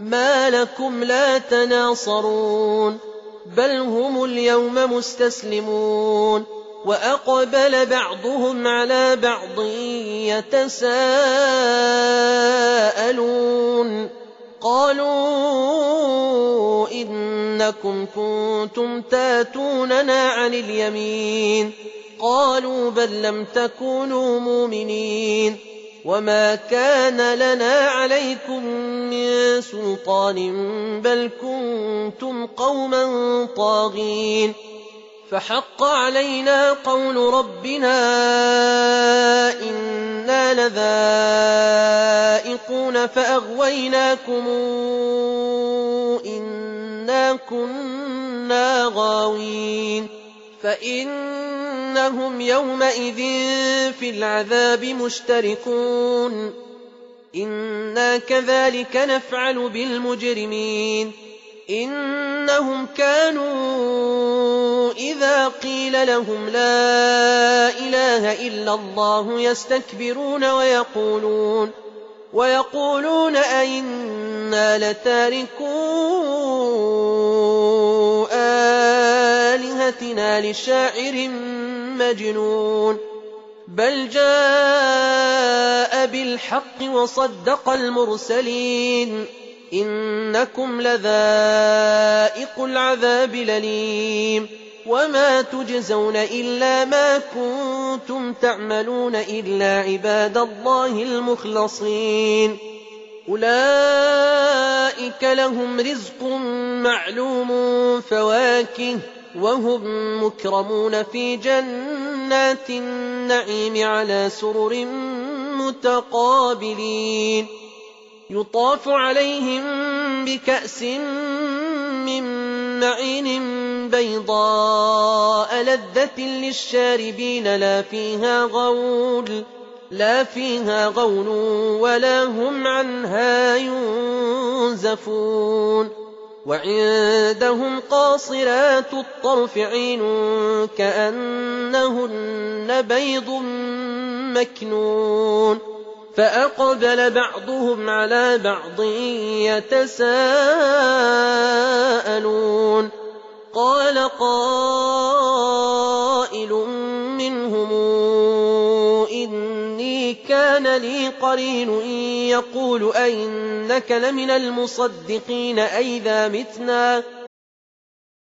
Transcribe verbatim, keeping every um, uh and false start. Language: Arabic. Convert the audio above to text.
ما لكم لا تناصرون بل هم اليوم مستسلمون وأقبل بعضهم على بعض يتساءلون قالوا إنكم كنتم تاتوننا عن اليمين قالوا بل لم تكونوا مؤمنين وما كان لنا عليكم من سلطان بل كنتم قوما طاغين فحق علينا قول ربنا إنا لذائقون فأغويناكم إنا كنا غاوين فإنهم يومئذ في العذاب مشتركون إنا كذلك نفعل بالمجرمين إنهم كانوا إذا قيل لهم لا إله إلا الله يستكبرون ويقولون ويقولون أئنا لتاركو آلهتنا لشاعر مجنون بل جاء بالحق وصدق المرسلين إنكم لذائق العذاب الأليم وما تجزون إلا ما كنتم تعملون إلا عباد الله المخلصين أولئك لهم رزق معلوم فواكه وهم مكرمون في جنات النعيم على سرر متقابلين يطاف عليهم بكأس من معين بيضاء لذة للشاربين لا فيها غول لا فيها غول ولا هم عنها ينزفون وعندهم قاصرات الطرف عين كأنهن بيض مكنون فأقبل بعضهم على بعض يتساءلون قال قائل منهم إني كان لي قرين يقول أئنك لمن المصدقين أئذا متنا